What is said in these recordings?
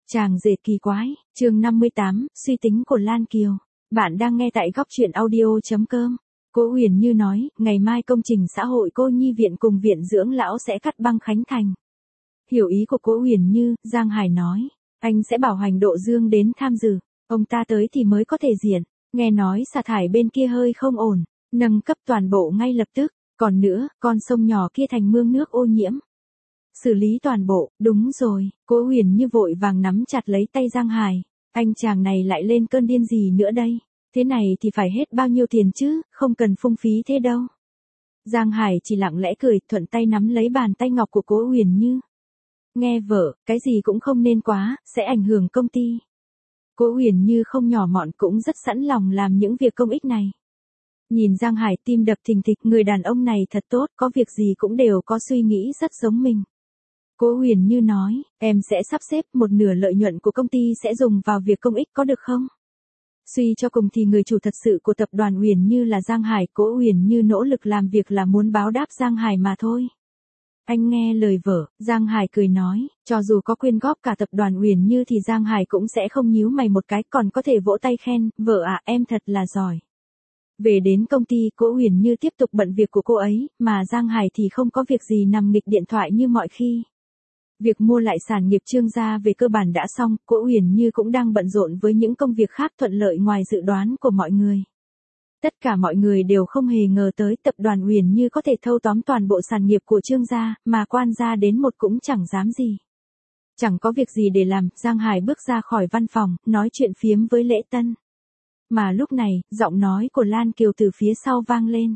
Chàng rể kỳ quái, chương 58, suy tính của Lan Kiều. Bạn đang nghe tại góc truyện audio.com. Cố Huyền Như nói, ngày mai công trình xã hội cô nhi viện cùng viện dưỡng lão sẽ cắt băng khánh thành. Hiểu ý của Cố Huyền Như, Giang Hải nói, anh sẽ bảo Hoành Độ Dương đến tham dự, ông ta tới thì mới có thể diện. Nghe nói xả thải bên kia hơi không ổn, nâng cấp toàn bộ ngay lập tức, còn nữa, con sông nhỏ kia thành mương nước ô nhiễm. Xử lý toàn bộ, đúng rồi, Cố Huyền Như vội vàng nắm chặt lấy tay Giang Hải, anh chàng này lại lên cơn điên gì nữa đây, thế này thì phải hết bao nhiêu tiền chứ, không cần phung phí thế đâu. Giang Hải chỉ lặng lẽ cười, thuận tay nắm lấy bàn tay ngọc của Cố Huyền Như. Nghe vợ, cái gì cũng không nên quá, sẽ ảnh hưởng công ty. Cố Huyền Như không nhỏ mọn cũng rất sẵn lòng làm những việc công ích này. Nhìn Giang Hải tim đập thình thịch, người đàn ông này thật tốt, có việc gì cũng đều có suy nghĩ rất giống mình. Cố Huyền Như nói, em sẽ sắp xếp một nửa lợi nhuận của công ty sẽ dùng vào việc công ích có được không? Suy cho cùng thì người chủ thật sự của tập đoàn Huyền Như là Giang Hải, Cố Huyền Như nỗ lực làm việc là muốn báo đáp Giang Hải mà thôi. Anh nghe lời vợ, Giang Hải cười nói, cho dù có quyên góp cả tập đoàn Huyền Như thì Giang Hải cũng sẽ không nhíu mày một cái, còn có thể vỗ tay khen, vợ à, em thật là giỏi. Về đến công ty, Cố Huyền Như tiếp tục bận việc của cô ấy, mà Giang Hải thì không có việc gì nằm nghịch điện thoại như mọi khi. Việc mua lại sản nghiệp Trương gia về cơ bản đã xong, Cố Huyền Như cũng đang bận rộn với những công việc khác thuận lợi ngoài dự đoán của mọi người. Tất cả mọi người đều không hề ngờ tới tập đoàn Huyền Như có thể thâu tóm toàn bộ sản nghiệp của Trương gia, mà quan gia đến một cũng chẳng dám gì. Chẳng có việc gì để làm, Giang Hải bước ra khỏi văn phòng, nói chuyện phiếm với Lễ Tân. Mà lúc này, giọng nói của Lan Kiều từ phía sau vang lên.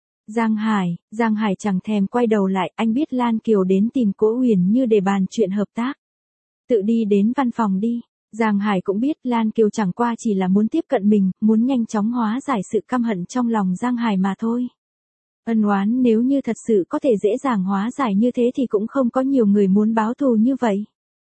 Giang Hải chẳng thèm quay đầu lại, anh biết Lan Kiều đến tìm Cố Huyền Như để bàn chuyện hợp tác. Tự đi đến văn phòng đi. Giang Hải cũng biết Lan Kiều chẳng qua chỉ là muốn tiếp cận mình, muốn nhanh chóng hóa giải sự căm hận trong lòng Giang Hải mà thôi. Ân oán nếu như thật sự có thể dễ dàng hóa giải như thế thì cũng không có nhiều người muốn báo thù như vậy.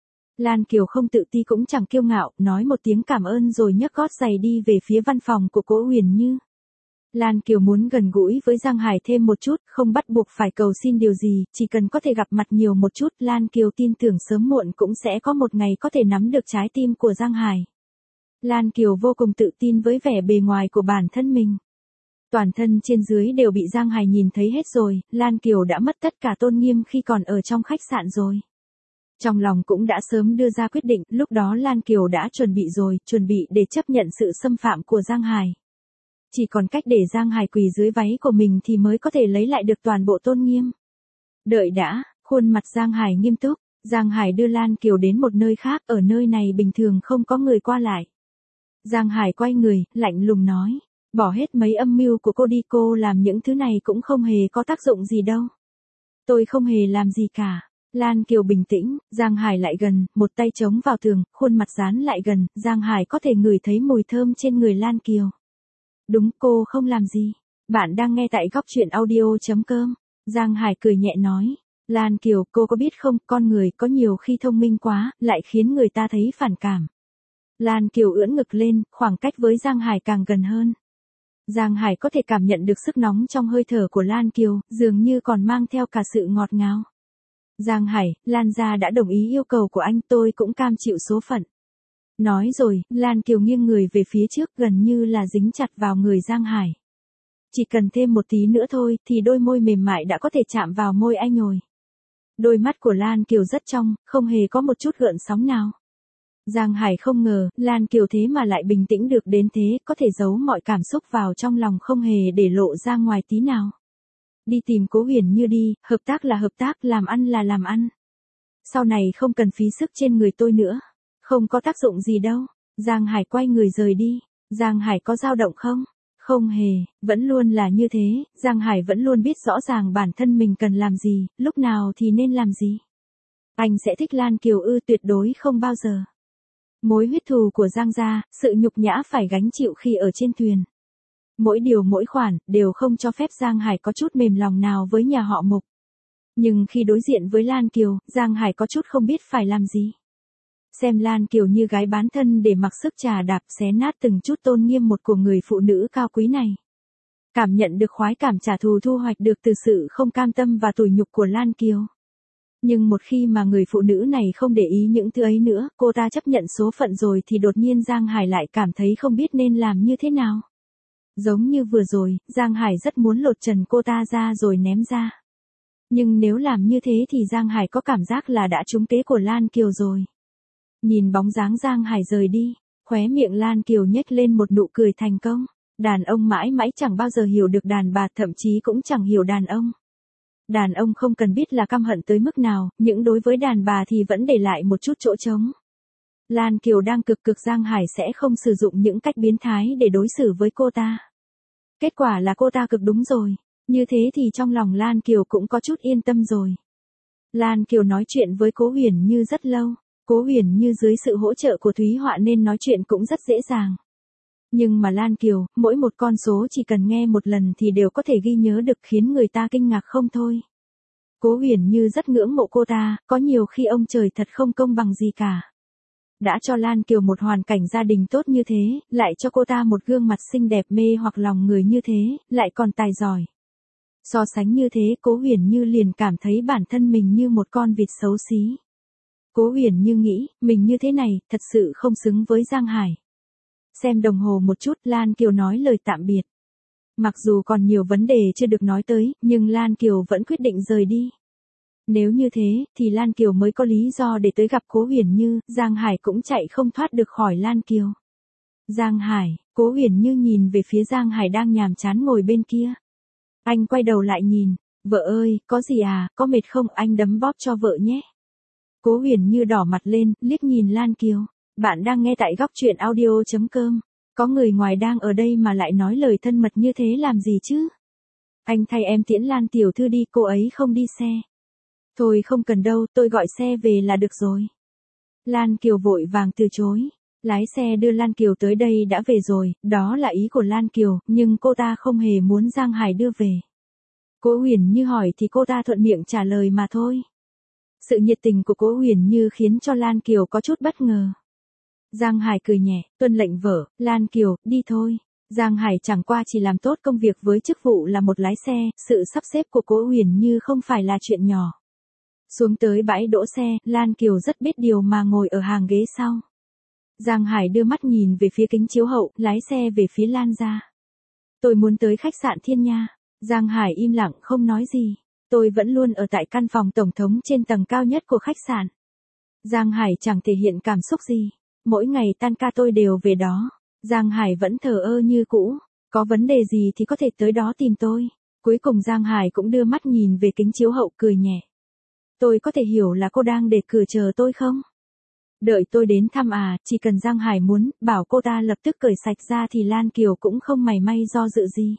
Lan Kiều không tự ti cũng chẳng kiêu ngạo, nói một tiếng cảm ơn rồi nhấc gót giày đi về phía văn phòng của Cố Huyền Như. Lan Kiều muốn gần gũi với Giang Hải thêm một chút, không bắt buộc phải cầu xin điều gì, chỉ cần có thể gặp mặt nhiều một chút, Lan Kiều tin tưởng sớm muộn cũng sẽ có một ngày có thể nắm được trái tim của Giang Hải. Lan Kiều vô cùng tự tin với vẻ bề ngoài của bản thân mình. Toàn thân trên dưới đều bị Giang Hải nhìn thấy hết rồi, Lan Kiều đã mất tất cả tôn nghiêm khi còn ở trong khách sạn rồi. Trong lòng cũng đã sớm đưa ra quyết định, lúc đó Lan Kiều đã chuẩn bị rồi, chuẩn bị để chấp nhận sự xâm phạm của Giang Hải. Chỉ còn cách để Giang Hải quỳ dưới váy của mình thì mới có thể lấy lại được toàn bộ tôn nghiêm. Đợi đã, khuôn mặt Giang Hải nghiêm túc, Giang Hải đưa Lan Kiều đến một nơi khác, ở nơi này bình thường không có người qua lại. Giang Hải quay người, lạnh lùng nói, bỏ hết mấy âm mưu của cô đi, cô làm những thứ này cũng không hề có tác dụng gì đâu. Tôi không hề làm gì cả. Lan Kiều bình tĩnh, Giang Hải lại gần, một tay chống vào tường, khuôn mặt dán lại gần, Giang Hải có thể ngửi thấy mùi thơm trên người Lan Kiều. Đúng, cô không làm gì. Bạn đang nghe tại góc truyện audio.com. Giang Hải cười nhẹ nói. Lan Kiều, cô có biết không, con người có nhiều khi thông minh quá, lại khiến người ta thấy phản cảm. Lan Kiều ưỡn ngực lên, khoảng cách với Giang Hải càng gần hơn. Giang Hải có thể cảm nhận được sức nóng trong hơi thở của Lan Kiều, dường như còn mang theo cả sự ngọt ngào. Giang Hải, Lan gia đã đồng ý yêu cầu của anh, tôi cũng cam chịu số phận. Nói rồi, Lan Kiều nghiêng người về phía trước, gần như là dính chặt vào người Giang Hải. Chỉ cần thêm một tí nữa thôi, thì đôi môi mềm mại đã có thể chạm vào môi anh rồi. Đôi mắt của Lan Kiều rất trong, không hề có một chút gợn sóng nào. Giang Hải không ngờ, Lan Kiều thế mà lại bình tĩnh được đến thế, có thể giấu mọi cảm xúc vào trong lòng không hề để lộ ra ngoài tí nào. Đi tìm Cố Huyền Như đi, hợp tác là hợp tác, làm ăn là làm ăn. Sau này không cần phí sức trên người tôi nữa. Không có tác dụng gì đâu. Giang Hải quay người rời đi. Giang Hải có dao động không? Không hề, vẫn luôn là như thế, Giang Hải vẫn luôn biết rõ ràng bản thân mình cần làm gì, lúc nào thì nên làm gì. Anh sẽ thích Lan Kiều ư? Tuyệt đối không bao giờ. Mối huyết thù của Giang gia, sự nhục nhã phải gánh chịu khi ở trên thuyền. Mỗi điều mỗi khoản, đều không cho phép Giang Hải có chút mềm lòng nào với nhà họ Mục. Nhưng khi đối diện với Lan Kiều, Giang Hải có chút không biết phải làm gì. Xem Lan Kiều như gái bán thân để mặc sức trà đạp xé nát từng chút tôn nghiêm một của người phụ nữ cao quý này. Cảm nhận được khoái cảm trả thù thu hoạch được từ sự không cam tâm và tủi nhục của Lan Kiều. Nhưng một khi mà người phụ nữ này không để ý những thứ ấy nữa, cô ta chấp nhận số phận rồi thì đột nhiên Giang Hải lại cảm thấy không biết nên làm như thế nào. Giống như vừa rồi, Giang Hải rất muốn lột trần cô ta ra rồi ném ra. Nhưng nếu làm như thế thì Giang Hải có cảm giác là đã trúng kế của Lan Kiều rồi. Nhìn bóng dáng Giang Hải rời đi, khóe miệng Lan Kiều nhếch lên một nụ cười thành công. Đàn ông mãi mãi chẳng bao giờ hiểu được đàn bà, thậm chí cũng chẳng hiểu đàn ông. Đàn ông không cần biết là căm hận tới mức nào, nhưng đối với đàn bà thì vẫn để lại một chút chỗ trống. Lan Kiều đang cực Giang Hải sẽ không sử dụng những cách biến thái để đối xử với cô ta. Kết quả là cô ta cực đúng rồi. Như thế thì trong lòng Lan Kiều cũng có chút yên tâm rồi. Lan Kiều nói chuyện với Cố Huyền Như rất lâu. Cố Huyền Như dưới sự hỗ trợ của Thúy Họa nên nói chuyện cũng rất dễ dàng. Nhưng mà Lan Kiều, mỗi một con số chỉ cần nghe một lần thì đều có thể ghi nhớ được, khiến người ta kinh ngạc không thôi. Cố Huyền Như rất ngưỡng mộ cô ta, có nhiều khi ông trời thật không công bằng gì cả. Đã cho Lan Kiều một hoàn cảnh gia đình tốt như thế, lại cho cô ta một gương mặt xinh đẹp mê hoặc lòng người như thế, lại còn tài giỏi. So sánh như thế, Cố Huyền Như liền cảm thấy bản thân mình như một con vịt xấu xí. Cố Huyền Như nghĩ, mình như thế này, thật sự không xứng với Giang Hải. Xem đồng hồ một chút, Lan Kiều nói lời tạm biệt. Mặc dù còn nhiều vấn đề chưa được nói tới, nhưng Lan Kiều vẫn quyết định rời đi. Nếu như thế, thì Lan Kiều mới có lý do để tới gặp Cố Huyền Như, Giang Hải cũng chạy không thoát được khỏi Lan Kiều. Giang Hải, Cố Huyền Như nhìn về phía Giang Hải đang nhàm chán ngồi bên kia. Anh quay đầu lại nhìn, vợ ơi, có gì à, có mệt không, anh đấm bóp cho vợ nhé. Cố Huyền Như đỏ mặt lên, liếc nhìn Lan Kiều. Bạn đang nghe tại góc truyện audio.com. Có người ngoài đang ở đây mà lại nói lời thân mật như thế làm gì chứ? Anh thay em tiễn Lan tiểu thư đi, cô ấy không đi xe. Thôi không cần đâu, tôi gọi xe về là được rồi. Lan Kiều vội vàng từ chối. Lái xe đưa Lan Kiều tới đây đã về rồi, đó là ý của Lan Kiều, nhưng cô ta không hề muốn Giang Hải đưa về. Cố Huyền Như hỏi thì cô ta thuận miệng trả lời mà thôi. Sự nhiệt tình của Cố Huyền Như khiến cho Lan Kiều có chút bất ngờ. Giang Hải cười nhẹ, tuân lệnh vợ, Lan Kiều, đi thôi. Giang Hải chẳng qua chỉ làm tốt công việc với chức vụ là một lái xe, sự sắp xếp của Cố Huyền Như không phải là chuyện nhỏ. Xuống tới bãi đỗ xe, Lan Kiều rất biết điều mà ngồi ở hàng ghế sau. Giang Hải đưa mắt nhìn về phía kính chiếu hậu, lái xe về phía Lan gia. Tôi muốn tới khách sạn Thiên Nha. Giang Hải im lặng không nói gì. Tôi vẫn luôn ở tại căn phòng tổng thống trên tầng cao nhất của khách sạn. Giang Hải chẳng thể hiện cảm xúc gì. Mỗi ngày tan ca tôi đều về đó. Giang Hải vẫn thờ ơ như cũ. Có vấn đề gì thì có thể tới đó tìm tôi. Cuối cùng Giang Hải cũng đưa mắt nhìn về kính chiếu hậu cười nhẹ. Tôi có thể hiểu là cô đang để cửa chờ tôi không? Đợi tôi đến thăm à, chỉ cần Giang Hải muốn, bảo cô ta lập tức cởi sạch ra thì Lan Kiều cũng không mảy may do dự gì.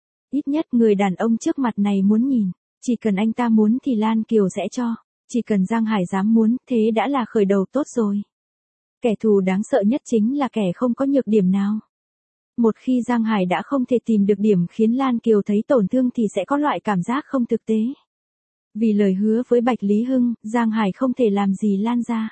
Ít nhất người đàn ông trước mặt này muốn nhìn, chỉ cần anh ta muốn thì Lan Kiều sẽ cho, chỉ cần Giang Hải dám muốn, thế đã là khởi đầu tốt rồi. Kẻ thù đáng sợ nhất chính là kẻ không có nhược điểm nào. Một khi Giang Hải đã không thể tìm được điểm khiến Lan Kiều thấy tổn thương thì sẽ có loại cảm giác không thực tế. Vì lời hứa với Bạch Lý Hưng, Giang Hải không thể làm gì Lan ra.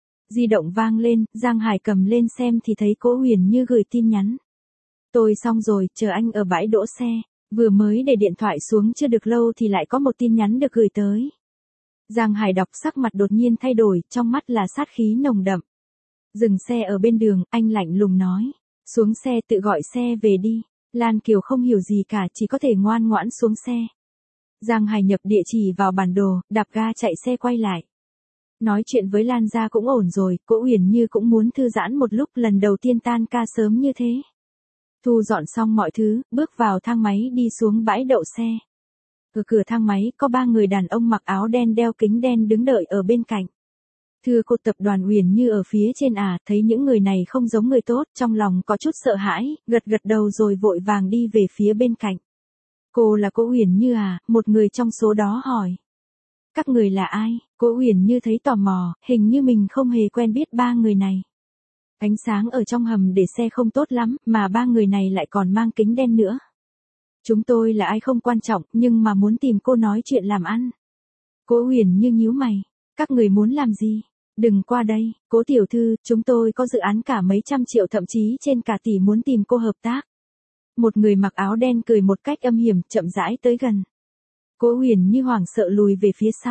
Di động vang lên, Giang Hải cầm lên xem thì thấy Cố Huyền Như gửi tin nhắn. Tôi xong rồi, chờ anh ở bãi đỗ xe. Vừa mới để điện thoại xuống chưa được lâu thì lại có một tin nhắn được gửi tới. Giang Hải đọc sắc mặt đột nhiên thay đổi, trong mắt là sát khí nồng đậm. Dừng xe ở bên đường, anh lạnh lùng nói. Xuống xe tự gọi xe về đi. Lan Kiều không hiểu gì cả, chỉ có thể ngoan ngoãn xuống xe. Giang Hải nhập địa chỉ vào bản đồ, đạp ga chạy xe quay lại. Nói chuyện với Lan gia cũng ổn rồi, Cố Huyền Như cũng muốn thư giãn một lúc, lần đầu tiên tan ca sớm như thế. Thu dọn xong mọi thứ, bước vào thang máy đi xuống bãi đậu xe. Ở cửa thang máy có 3 người đàn ông mặc áo đen đeo kính đen đứng đợi ở bên cạnh. Thưa cô, tập đoàn Huyền Như ở phía trên à, thấy những người này không giống người tốt, trong lòng có chút sợ hãi, gật đầu rồi vội vàng đi về phía bên cạnh. Cô là Cố Huyền Như à, một người trong số đó hỏi. Các người là ai? Cố Huyền Như thấy tò mò, hình như mình không hề quen biết 3 người này. Ánh sáng ở trong hầm để xe không tốt lắm, mà 3 người này lại còn mang kính đen nữa. Chúng tôi là ai không quan trọng, nhưng mà muốn tìm cô nói chuyện làm ăn. Cố Huyền Như nhíu mày. Các người muốn làm gì? Đừng qua đây, Cố tiểu thư, chúng tôi có dự án cả mấy trăm triệu thậm chí trên cả tỷ muốn tìm cô hợp tác. Một người mặc áo đen cười một cách âm hiểm, chậm rãi tới gần. Cố Huyền Như hoảng sợ lùi về phía sau.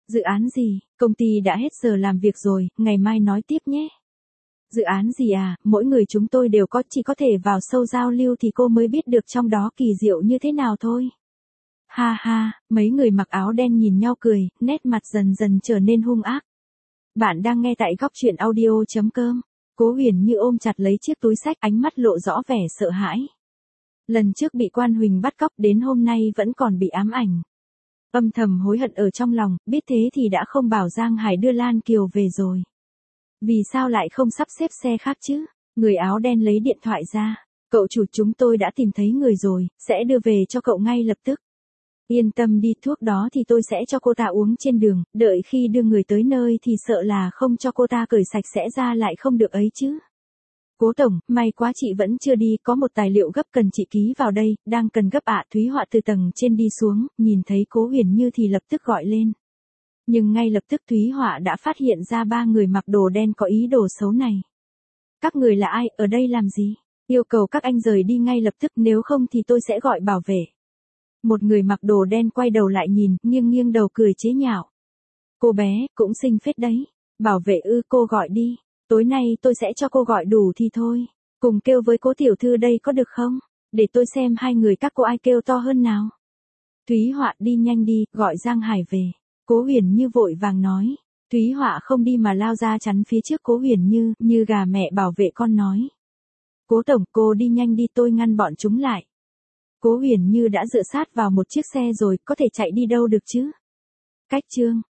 Dự án gì, công ty đã hết giờ làm việc rồi, ngày mai nói tiếp nhé. Dự án gì à, mỗi người chúng tôi đều chỉ có thể vào sâu giao lưu thì cô mới biết được trong đó kỳ diệu như thế nào thôi. Ha ha, mấy người mặc áo đen nhìn nhau cười, nét mặt dần dần trở nên hung ác. Bạn đang nghe tại góc truyện audio.com. Cố Huyền Như ôm chặt lấy chiếc túi xách, ánh mắt lộ rõ vẻ sợ hãi. Lần trước bị Quan Huỳnh bắt cóc, đến hôm nay vẫn còn bị ám ảnh. Âm thầm hối hận ở trong lòng, biết thế thì đã không bảo Giang Hải đưa Lan Kiều về rồi. Vì sao lại không sắp xếp xe khác chứ? Người áo đen lấy điện thoại ra. Cậu chủ, chúng tôi đã tìm thấy người rồi, sẽ đưa về cho cậu ngay lập tức. Yên tâm đi, thuốc đó thì tôi sẽ cho cô ta uống trên đường, đợi khi đưa người tới nơi thì sợ là không cho cô ta cởi sạch sẽ ra lại không được ấy chứ. Cố tổng, may quá chị vẫn chưa đi, có một tài liệu gấp cần chị ký vào đây, đang cần gấp ạ. Thúy Họa từ tầng trên đi xuống, nhìn thấy Cố Huyền Như thì lập tức gọi lên. Nhưng ngay lập tức Thúy Họa đã phát hiện ra ba người mặc đồ đen có ý đồ xấu này. Các người là ai, ở đây làm gì? Yêu cầu các anh rời đi ngay lập tức, nếu không thì tôi sẽ gọi bảo vệ. Một người mặc đồ đen quay đầu lại nhìn, nghiêng nghiêng đầu cười chế nhạo. Cô bé, cũng xinh phết đấy. Bảo vệ ư, cô gọi đi. Tối nay tôi sẽ cho cô gọi đủ thì thôi. Cùng kêu với Cố tiểu thư đây có được không? Để tôi xem hai người các cô ai kêu to hơn nào. Thúy Họa, đi nhanh đi, gọi Giang Hải về. Cố Huyền Như vội vàng nói. Thúy Họa không đi mà lao ra chắn phía trước Cố Huyền Như, như gà mẹ bảo vệ con nói. Cố tổng, cô đi nhanh đi, tôi ngăn bọn chúng lại. Cố Huyền Như đã dựa sát vào một chiếc xe rồi, có thể chạy đi đâu được chứ? Cách chương